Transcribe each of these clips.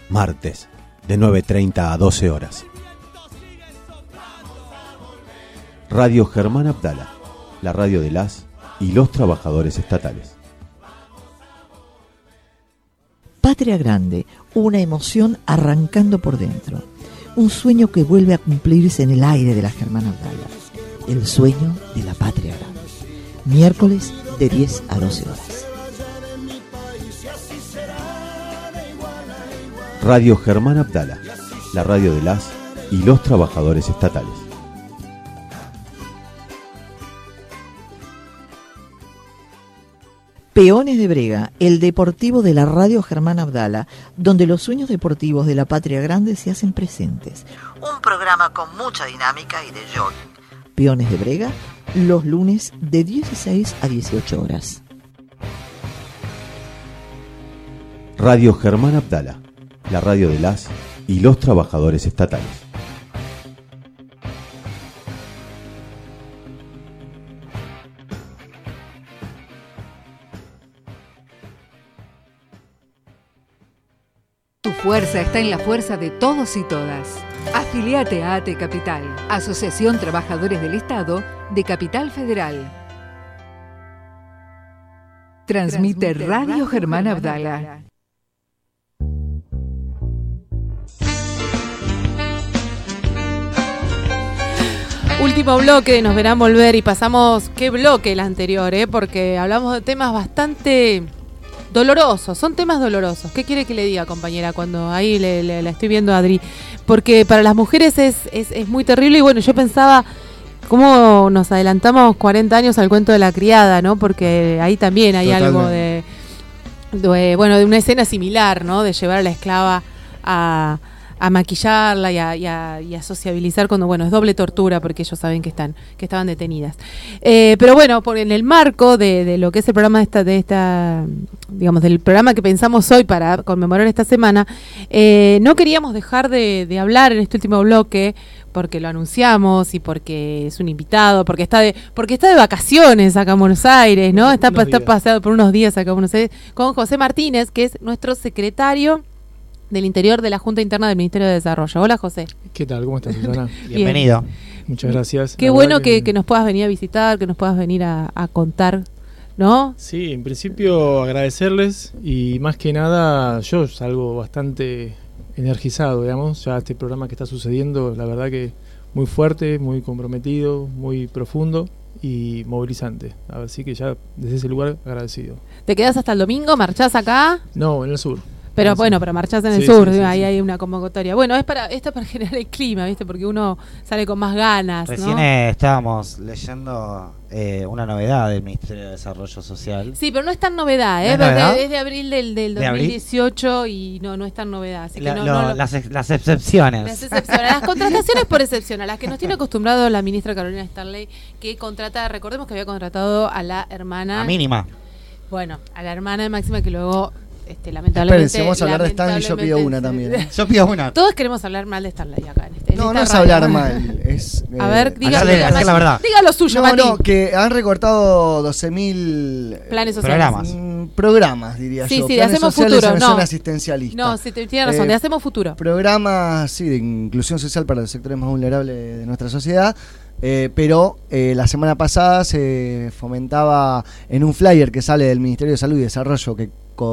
martes, de 9:30 a 12 horas. Radio Germán Abdala, la radio de las y los trabajadores estatales. Patria Grande, una emoción arrancando por dentro. Un sueño que vuelve a cumplirse en el aire de la Germán Abdala. El sueño de la Patria Grande. Miércoles de 10 a 12 horas. Radio Germán Abdala, la radio de las y los trabajadores estatales. Peones de Brega, el deportivo de la radio Germán Abdala, donde los sueños deportivos de la Patria Grande se hacen presentes. Un programa con mucha dinámica y de jogging. Peones de Brega, los lunes de 16 a 18 horas. Radio Germán Abdala, la radio de las y los trabajadores estatales. Tu fuerza está en la fuerza de todos y todas. Afiliate a ATE Capital, Asociación Trabajadores del Estado de Capital Federal. Transmite Radio Germán Abdala. Último bloque, nos verán volver y pasamos, qué bloque el anterior, porque hablamos de temas bastante dolorosos, son temas dolorosos. ¿Qué quiere que le diga, compañera, cuando ahí la estoy viendo a Adri? Porque para las mujeres es muy terrible y bueno, yo pensaba cómo nos adelantamos 40 años al cuento de la criada, ¿no? Porque ahí también hay algo de una escena similar, ¿no? De llevar a la esclava a maquillarla y a sociabilizar cuando, bueno, es doble tortura porque ellos saben que estaban detenidas. Pero bueno, en el marco de lo que es el programa digamos, del programa que pensamos hoy para conmemorar esta semana, no queríamos dejar de hablar en este último bloque porque lo anunciamos y porque es un invitado, porque está de vacaciones acá en Buenos Aires, ¿no? Está paseado por unos días acá en Buenos Aires con José Martínez, que es nuestro secretario del Interior de la Junta Interna del Ministerio de Desarrollo. Hola, José. ¿Qué tal? ¿Cómo estás, Susana? Bienvenido. Muchas gracias. Qué bueno que nos puedas venir a visitar, que nos puedas venir a contar, ¿no? Sí, en principio agradecerles y más que nada yo salgo bastante energizado, digamos, ya este programa que está sucediendo, la verdad que muy fuerte, muy comprometido, muy profundo y movilizante. Así que ya desde ese lugar agradecido. ¿Te quedas hasta el domingo? ¿Marchás acá? No, en el sur. Pero bueno, pero marchás en el sur, ahí hay una convocatoria. Bueno, esto es para generar el clima, ¿viste? Porque uno sale con más ganas, Recién ¿no? Estábamos leyendo una novedad del Ministerio de Desarrollo Social. Sí, pero no es tan novedad, ¿eh? ¿No es novedad? Es de abril del 2018 y no es tan novedad. Así que las excepciones. Las excepciones, las contrataciones por excepción, a las que nos tiene acostumbrado la ministra Carolina Stanley, que recordemos que había contratado a la hermana... A mínima. Bueno, a la hermana de Máxima que luego... lamentablemente. Esperen, si vamos a hablar de Stanley, yo pido una también. Yo pido una. Todos queremos hablar mal de Stanley acá. No es hablar mal. Es, a ver, diga la verdad. Diga lo suyo, Mati. No, que han recortado 12.000 planes sociales. Programas, diría yo. Sí, de Hacemos Futuro. No, asistencialista. No, sí, tiene razón, de Hacemos Futuro. Programas, sí, de inclusión social para los sectores más vulnerables de nuestra sociedad. Pero la semana pasada se fomentaba en un flyer que sale del Ministerio de Salud y Desarrollo que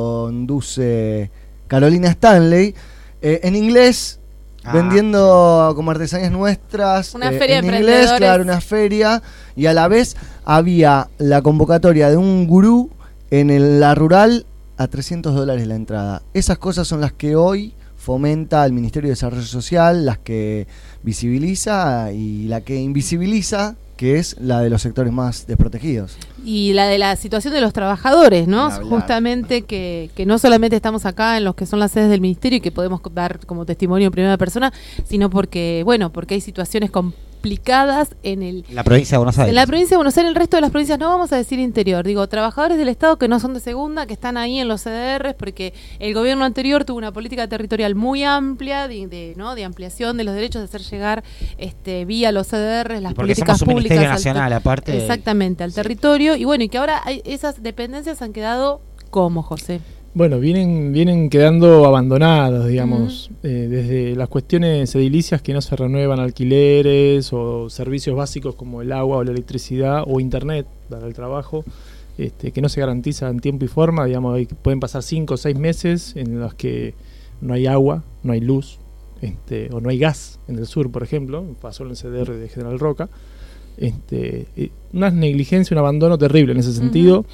conduce Carolina Stanley, en inglés, vendiendo como artesanías nuestras, una feria en de inglés, claro, una feria, y a la vez había la convocatoria de un gurú en la rural a $300 la entrada. Esas cosas son las que hoy fomenta el Ministerio de Desarrollo Social, las que visibiliza y la que invisibiliza, que es la de los sectores más desprotegidos. Y la de la situación de los trabajadores, ¿no? Justamente que no solamente estamos acá en los que son las sedes del ministerio y que podemos dar como testimonio en primera persona, sino porque hay situaciones complicadas en la provincia de Buenos Aires. En la provincia de Buenos Aires, el resto de las provincias, no vamos a decir interior, digo, trabajadores del Estado que no son de segunda, que están ahí en los CDRs, porque el gobierno anterior tuvo una política territorial muy amplia de ampliación de los derechos, de hacer llegar vía los CDRs las políticas somos un públicas ministerio nacional, aparte. Exactamente, al territorio, y bueno, y que ahora esas dependencias han quedado como, José. Bueno, vienen quedando abandonados, digamos, desde las cuestiones edilicias que no se renuevan alquileres o servicios básicos como el agua o la electricidad o internet para el trabajo, que no se garantiza en tiempo y forma, digamos, pueden pasar 5 o 6 meses en los que no hay agua, no hay luz, o no hay gas en el sur, por ejemplo, pasó en el CDR de General Roca, una negligencia, un abandono terrible en ese sentido.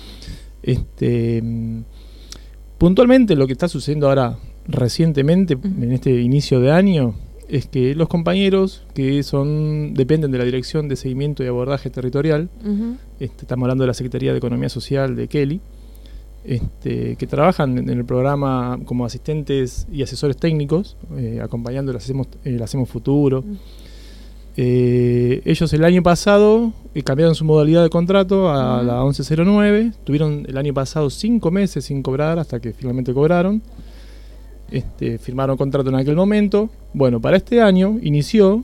Puntualmente lo que está sucediendo ahora recientemente, en este inicio de año, es que los compañeros que dependen de la Dirección de Seguimiento y Abordaje Territorial, estamos hablando de la Secretaría de Economía Social de Kelly, que trabajan en el programa como asistentes y asesores técnicos, acompañando el Hacemos Futuro. Ellos el año pasado cambiaron su modalidad de contrato a la 1109, tuvieron el año pasado 5 meses sin cobrar hasta que finalmente cobraron, firmaron contrato en aquel momento. Bueno, para este año inició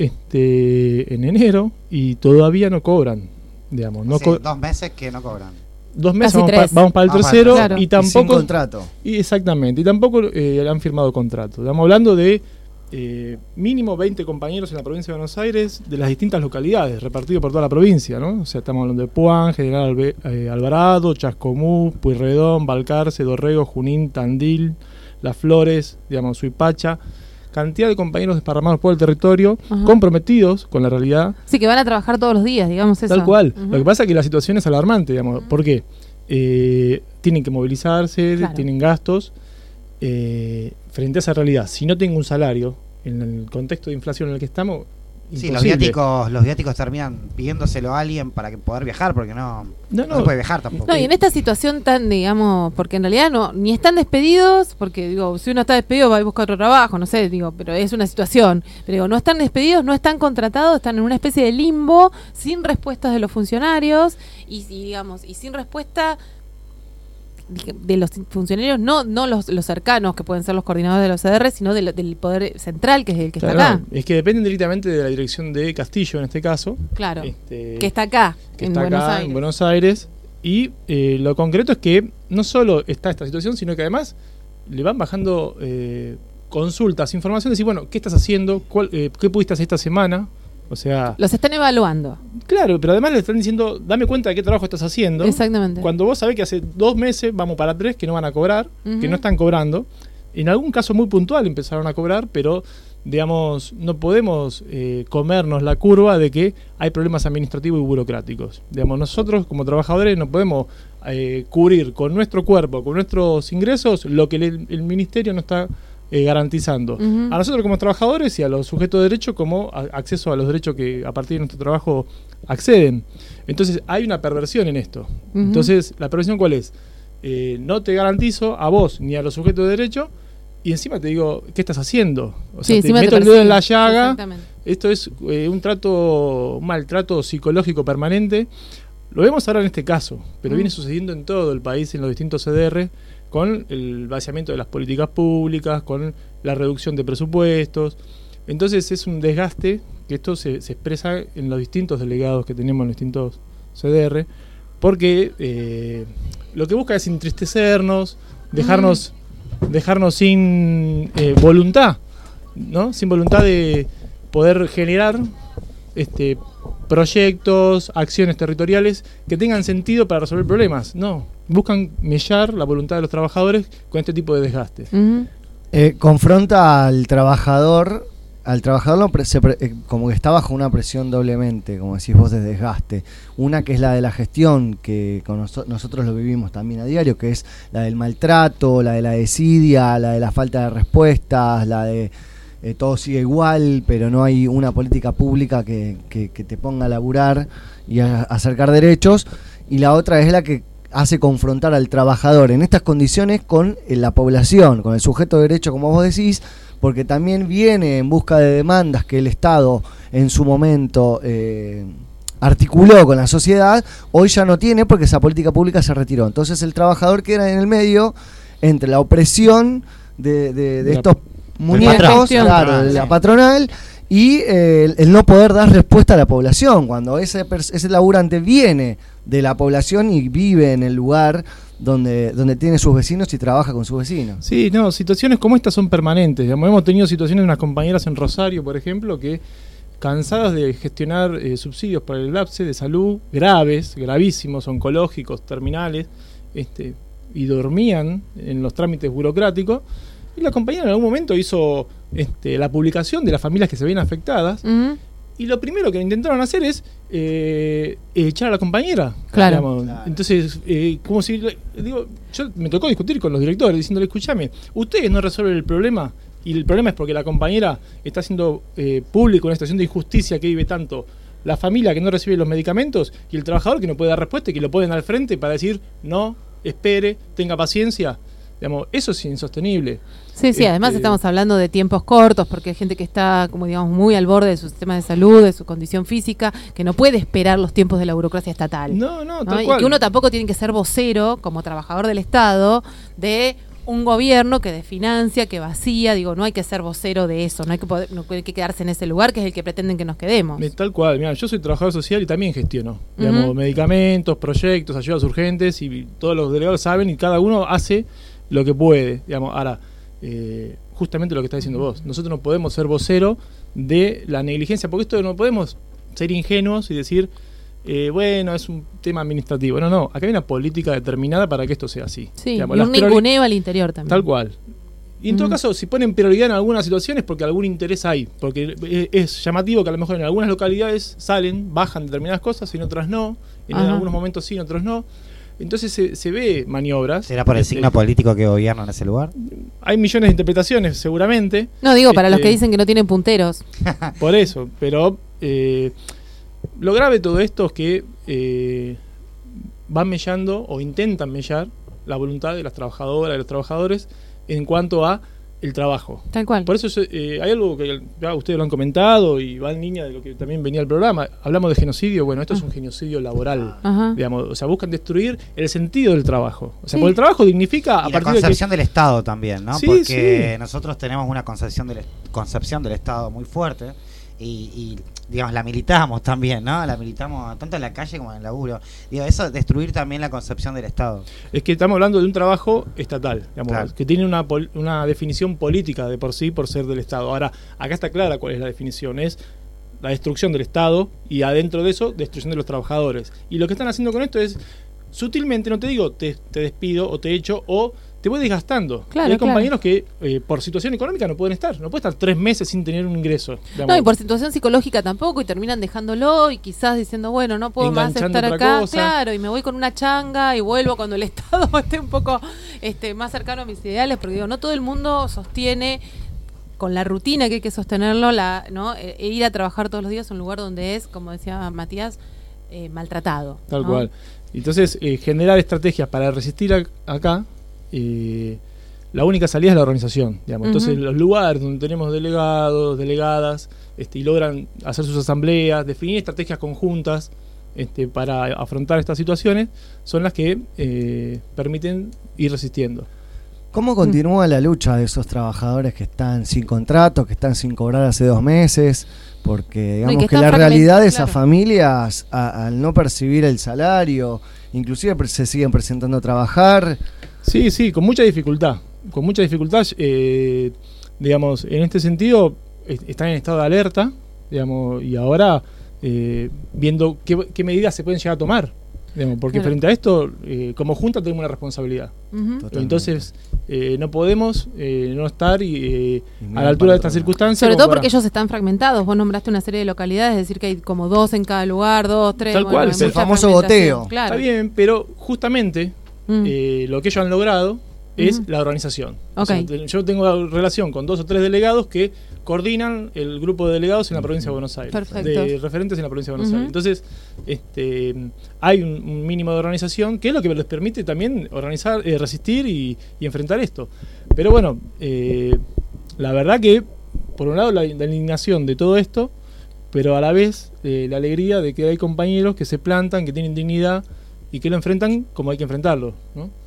en enero y todavía no cobran, digamos. 2 meses que no cobran. 2 meses, Casi vamos para el tercero, claro. y tampoco... sin contrato. Exactamente, y tampoco han firmado contrato. Estamos hablando de mínimo 20 compañeros en la provincia de Buenos Aires de las distintas localidades, repartidos por toda la provincia, ¿no? O sea, estamos hablando de Puan, General Alvarado, Chascomús, Pueyrredón, Balcarce, Dorrego, Junín, Tandil, Las Flores, digamos, Suipacha. Cantidad de compañeros desparramados por el territorio, comprometidos con la realidad. Sí, que van a trabajar todos los días, digamos eso. Tal cual. Lo que pasa es que la situación es alarmante, digamos. ¿Por qué? Tienen que movilizarse, claro, tienen gastos. Frente a esa realidad, si no tengo un salario en el contexto de inflación en el que estamos, sí, los viáticos terminan pidiéndoselo a alguien para que poder viajar, porque no se puede viajar tampoco. No, y en esta situación tan, digamos, porque en realidad ni están despedidos, porque digo, si uno está despedido va a buscar otro trabajo, no sé, digo, pero es una situación, pero digo, no están despedidos, no están contratados, están en una especie de limbo, sin respuestas de los funcionarios, y sin respuesta de los funcionarios, no los cercanos, que pueden ser los coordinadores de los CDR, sino del poder central, que es el que claro, está acá. Es que dependen directamente de la dirección de Castillo, en este caso. Claro, que está acá, en Buenos Aires. Y lo concreto es que no solo está esta situación, sino que además le van bajando consultas, información, decir, bueno, ¿qué estás haciendo? ¿Qué pudiste hacer esta semana? O sea, los están evaluando. Claro, pero además le están diciendo, dame cuenta de qué trabajo estás haciendo. Exactamente. Cuando vos sabés que hace 2 meses, vamos para 3, que no van a cobrar, que no están cobrando. En algún caso muy puntual empezaron a cobrar, pero, digamos, no podemos comernos la curva de que hay problemas administrativos y burocráticos. Digamos, nosotros como trabajadores no podemos cubrir con nuestro cuerpo, con nuestros ingresos, lo que el ministerio no está garantizando a nosotros como trabajadores y a los sujetos de derecho como acceso a los derechos que a partir de nuestro trabajo acceden. Entonces hay una perversión en esto. Entonces, ¿la perversión cuál es? No te garantizo a vos ni a los sujetos de derecho y encima te digo, ¿qué estás haciendo? O sea, te meto el dedo en la llaga. Esto es un maltrato psicológico permanente. Lo vemos ahora en este caso, pero viene sucediendo en todo el país, en los distintos CDR, con el vaciamiento de las políticas públicas, con la reducción de presupuestos. Entonces es un desgaste que esto se expresa en los distintos delegados que tenemos en los distintos CDR, porque lo que busca es entristecernos, dejarnos sin voluntad, ¿no? Sin voluntad de poder generar proyectos, acciones territoriales que tengan sentido para resolver problemas. No, buscan mellar la voluntad de los trabajadores con este tipo de desgaste. Confronta al trabajador como que está bajo una presión doblemente, como decís vos, de desgaste. Una que es la de la gestión, que con nosotros lo vivimos también a diario, que es la del maltrato, la de la desidia, la de la falta de respuestas, la de todo sigue igual, pero no hay una política pública que te ponga a laburar y a acercar derechos. Y la otra es la que hace confrontar al trabajador en estas condiciones con la población, con el sujeto de derecho, como vos decís, porque también viene en busca de demandas que el Estado en su momento articuló con la sociedad, hoy ya no tiene porque esa política pública se retiró. Entonces el trabajador queda en el medio entre la opresión de estos muñecos, claro, de la patronal, y el no poder dar respuesta a la población. Cuando ese laburante viene de la población y vive en el lugar donde tiene sus vecinos y trabaja con sus vecinos. Sí, no, situaciones como estas son permanentes. Digamos, hemos tenido situaciones de unas compañeras en Rosario, por ejemplo, que cansadas de gestionar subsidios para el lapse de salud gravísimos, oncológicos, terminales, y dormían en los trámites burocráticos, y la compañera en algún momento hizo la publicación de las familias que se ven afectadas, y lo primero que intentaron hacer es echar a la compañera. Claro. Claro. Entonces, como si, digo, yo me tocó discutir con los directores diciéndole, escúchame, ustedes no resuelven el problema, y el problema es porque la compañera está haciendo público una situación de injusticia que vive tanto la familia que no recibe los medicamentos y el trabajador que no puede dar respuesta y que lo ponen al frente para decir, no, espere, tenga paciencia. Digamos, eso es insostenible. Sí, además estamos hablando de tiempos cortos, porque hay gente que está, como digamos, muy al borde de su sistema de salud, de su condición física, que no puede esperar los tiempos de la burocracia estatal. No, tal y cual. que uno tampoco tiene que ser vocero, como trabajador del Estado, de un gobierno que desfinancia, que vacía. Digo, no hay que ser vocero de eso, no hay que quedarse en ese lugar que es el que pretenden que nos quedemos. Tal cual, mira, yo soy trabajador social y también gestiono, digamos, medicamentos, proyectos, ayudas urgentes, y todos los delegados saben y cada uno hace lo que puede, digamos. Ahora, justamente lo que estás diciendo vos, nosotros no podemos ser vocero de la negligencia, porque esto no podemos ser ingenuos y decir, bueno, es un tema administrativo. No, acá hay una política determinada para que esto sea así. Sí, digamos, y un ninguneo al interior también. Tal cual. Y en todo caso, si ponen prioridad en algunas situaciones, porque algún interés hay, porque es llamativo que a lo mejor en algunas localidades bajan determinadas cosas, y en otras no, en algunos momentos sí, en otros no. Entonces se ve maniobras. ¿Será por el signo político que gobierna en ese lugar? Hay millones de interpretaciones, seguramente. No, digo, para los que dicen que no tienen punteros. Por eso, pero lo grave de todo esto es que van mellando o intentan mellar la voluntad de las trabajadoras, de los trabajadores en cuanto a el trabajo. Tal cual. Por eso hay algo que ya ustedes lo han comentado y va en línea de lo que también venía el programa. Hablamos de genocidio. Bueno, esto es un genocidio laboral. Digamos, o sea, buscan destruir el sentido del trabajo. O sea, porque el trabajo dignifica y a partir la concepción del Estado también, ¿no? Sí, porque nosotros tenemos una concepción del Estado muy fuerte y digamos, la militamos también, ¿no? La militamos tanto en la calle como en el laburo. Digo, eso destruir también la concepción del Estado. Es que estamos hablando de un trabajo estatal, digamos, claro, que tiene una definición política de por sí por ser del Estado. Ahora, acá está clara cuál es la definición, es la destrucción del Estado y adentro de eso, destrucción de los trabajadores. Y lo que están haciendo con esto es, sutilmente, no te digo te despido o te echo o te voy desgastando. Claro, hay compañeros que por situación económica no pueden estar. No puede estar 3 meses sin tener un ingreso. Digamos. No, y por situación psicológica tampoco, y terminan dejándolo y quizás diciendo, bueno, no puedo más estar acá. Cosa. Claro, y me voy con una changa y vuelvo cuando el Estado esté un poco más cercano a mis ideales, porque digo, no todo el mundo sostiene con la rutina que hay que sostenerlo, ¿no? Ir a trabajar todos los días a un lugar donde es, como decía Matías, maltratado. Tal ¿no? cual. Entonces, generar estrategias para resistir acá, la única salida es la organización, digamos. Entonces, los lugares donde tenemos delegados, delegadas, y logran hacer sus asambleas, definir estrategias conjuntas para afrontar estas situaciones, son las que permiten ir resistiendo. ¿Cómo continúa la lucha de esos trabajadores que están sin contrato, que están sin cobrar hace 2 meses? Porque digamos que la realidad de esas familias, al no percibir el salario, inclusive se siguen presentando a trabajar. Sí, con mucha dificultad. Con mucha dificultad, digamos, en este sentido, están en estado de alerta, digamos, y ahora viendo qué medidas se pueden llegar a tomar. Digamos, porque frente a esto, como Junta tenemos una responsabilidad. Entonces, no podemos no estar a la altura de estas circunstancias. Sobre todo porque ellos están fragmentados. Vos nombraste una serie de localidades, es decir, que hay como 2 en cada lugar, 2, 3. Tal cual, es el famoso goteo. Claro. Está bien, pero justamente lo que ellos han logrado es la organización. Okay. O sea, yo tengo relación con 2 o 3 delegados que coordinan el grupo de delegados en la provincia de Buenos Aires. Perfecto. De referentes en la provincia de Buenos Aires. Entonces, hay un mínimo de organización que es lo que les permite también organizar, resistir y enfrentar esto. Pero bueno, la verdad que, por un lado, la indignación de todo esto, pero a la vez la alegría de que hay compañeros que se plantan, que tienen dignidad y que lo enfrentan como hay que enfrentarlo, ¿no?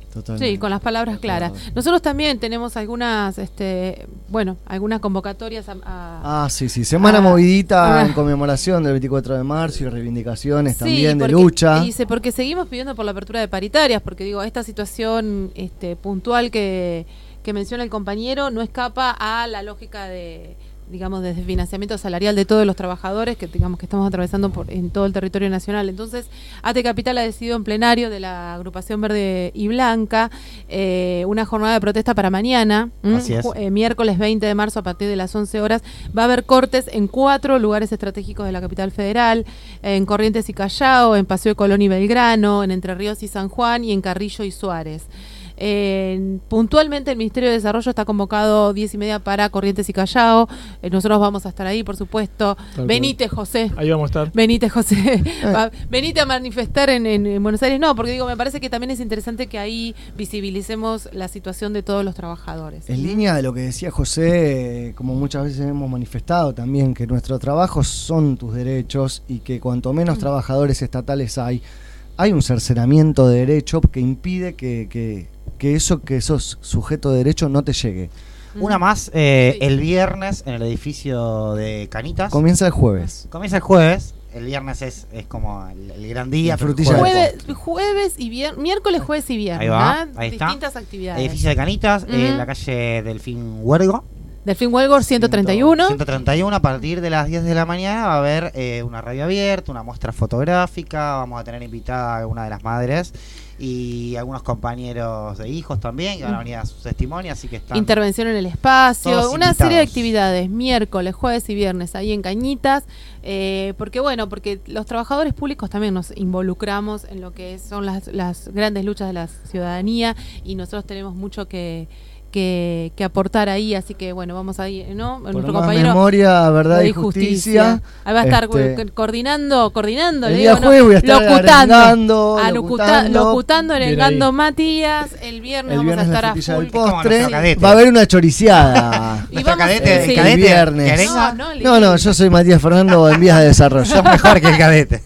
Totalmente. Sí, con las palabras claras. Nosotros también tenemos algunas convocatorias sí. Semana movidita en conmemoración del 24 de marzo y reivindicaciones también de lucha. Dice, porque seguimos pidiendo por la apertura de paritarias, porque digo, esta situación puntual que menciona el compañero no escapa a la lógica de financiamiento salarial de todos los trabajadores que estamos atravesando en todo el territorio nacional. Entonces, ATE Capital ha decidido en plenario de la agrupación Verde y Blanca una jornada de protesta para mañana, Así es. Miércoles 20 de marzo a partir de las 11 horas. Va a haber cortes en 4 lugares estratégicos de la capital federal, en Corrientes y Callao, en Paseo de Colón y Belgrano, en Entre Ríos y San Juan y en Carrillo y Suárez. Puntualmente el Ministerio de Desarrollo está convocado 10:30 para Corrientes y Callao. Nosotros vamos a estar ahí, por supuesto. Venite, José. Ahí vamos a estar. Venite, José. Venite a manifestar en Buenos Aires. No, porque me parece que también es interesante que ahí visibilicemos la situación de todos los trabajadores. En línea de lo que decía José, como muchas veces hemos manifestado también, que nuestro trabajo son tus derechos y que cuanto menos trabajadores estatales hay un cercenamiento de derecho que impide que eso que sos sujeto de derecho no te llegue. Una más, el viernes en el edificio de Canitas. Comienza el jueves. Comienza el jueves. El viernes es como el gran día. Jueves y viernes, miércoles, jueves y viernes. Ahí va, ahí distintas está. Actividades. Edificio de Canitas, en la calle Delfín Huergo. Delfín Huelgor 131. 131, a partir de las 10 de la mañana va a haber una radio abierta, una muestra fotográfica, vamos a tener invitada a una de las madres y algunos compañeros de hijos también que van a venir a sus testimonios, así que están intervención en el espacio, todos una invitados. serie de actividades, miércoles, jueves y viernes ahí en Cañitas, porque los trabajadores públicos también nos involucramos en lo que son las grandes luchas de la ciudadanía y nosotros tenemos mucho que aportar ahí, así que vamos ahí, ¿no? Por Nuestro más compañero memoria, verdad y justicia. Ahí va a estar coordinando, el día jueves voy a estar locutando, arengando Matías. El viernes vamos a estar a full. Postre, va a haber una choriciada. El viernes. No, yo soy Matías Fernando en vías de desarrollo. Sos mejor que el cadete.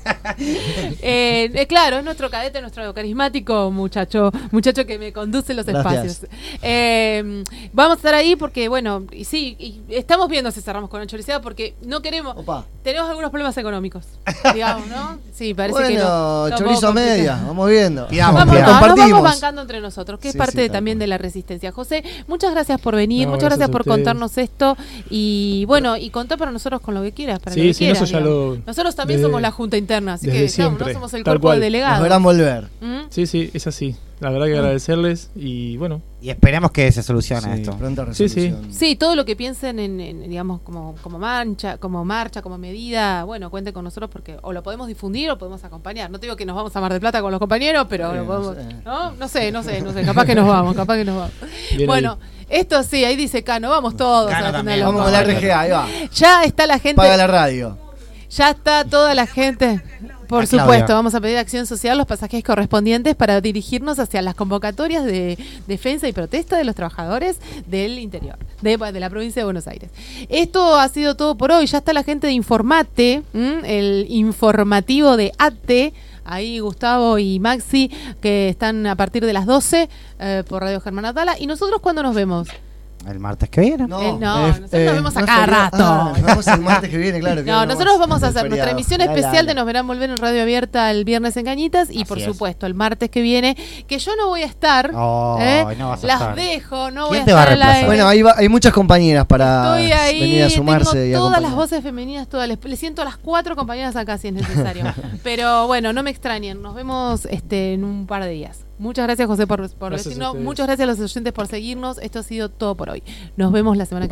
Claro, es nuestro cadete, nuestro carismático muchacho que me conduce los espacios. Vamos a estar ahí porque, y estamos viendo si cerramos con la choriciada porque no queremos. Tenemos algunos problemas económicos, digamos, ¿no? Sí, parece que no. Chorizo a media, vamos viendo. Nos vamos bancando entre nosotros, que es parte también de la resistencia. José, muchas gracias por venir, muchas gracias por contarnos esto y y contar para nosotros con lo que quieras. Nosotros también somos la junta interna, así que no somos el cuerpo de delegados. Nos verán volver. Sí, es así. La verdad que agradecerles y y esperemos que se solucione esto. Pronta resolución. Sí, todo lo que piensen en digamos como marcha, como medida, cuenten con nosotros porque o lo podemos difundir o podemos acompañar. No te digo que nos vamos a Mar del Plata con los compañeros, pero lo podemos, no sé, capaz que nos vamos. Bien esto sí, ahí dice Cano, vamos todos. Vamos con la RGA, ahí va. Ya está la gente. Paga la radio. Ya está toda la gente. Por supuesto, vamos a pedir acción social los pasajes correspondientes para dirigirnos hacia las convocatorias de defensa y protesta de los trabajadores del interior, de la provincia de Buenos Aires. Esto ha sido todo por hoy. Ya está la gente de Informate, el informativo de ATE. Ahí Gustavo y Maxi, que están a partir de las 12 por Radio Germán Abdala. ¿Y nosotros cuándo nos vemos? El martes que viene. Nosotros nos vemos a cada rato. Nos vemos el martes que viene, claro. Nosotros vamos a hacer nuestra emisión especial de Nos Verán Volver en Radio Abierta el viernes en Cañitas y por supuesto el martes que viene, que yo no voy a estar. No vas a las estar. Dejo, no voy a ¿Quién te va a estar reemplazar? Bueno, hay muchas compañeras para venir a sumarse tengo y todas acompañar. las voces femeninas, les siento a las 4 compañeras acá si es necesario. Pero no me extrañen, nos vemos en un par de días. Muchas gracias, José, por decirnos. Muchas gracias a los oyentes por seguirnos. Esto ha sido todo por hoy. Nos vemos la semana que viene.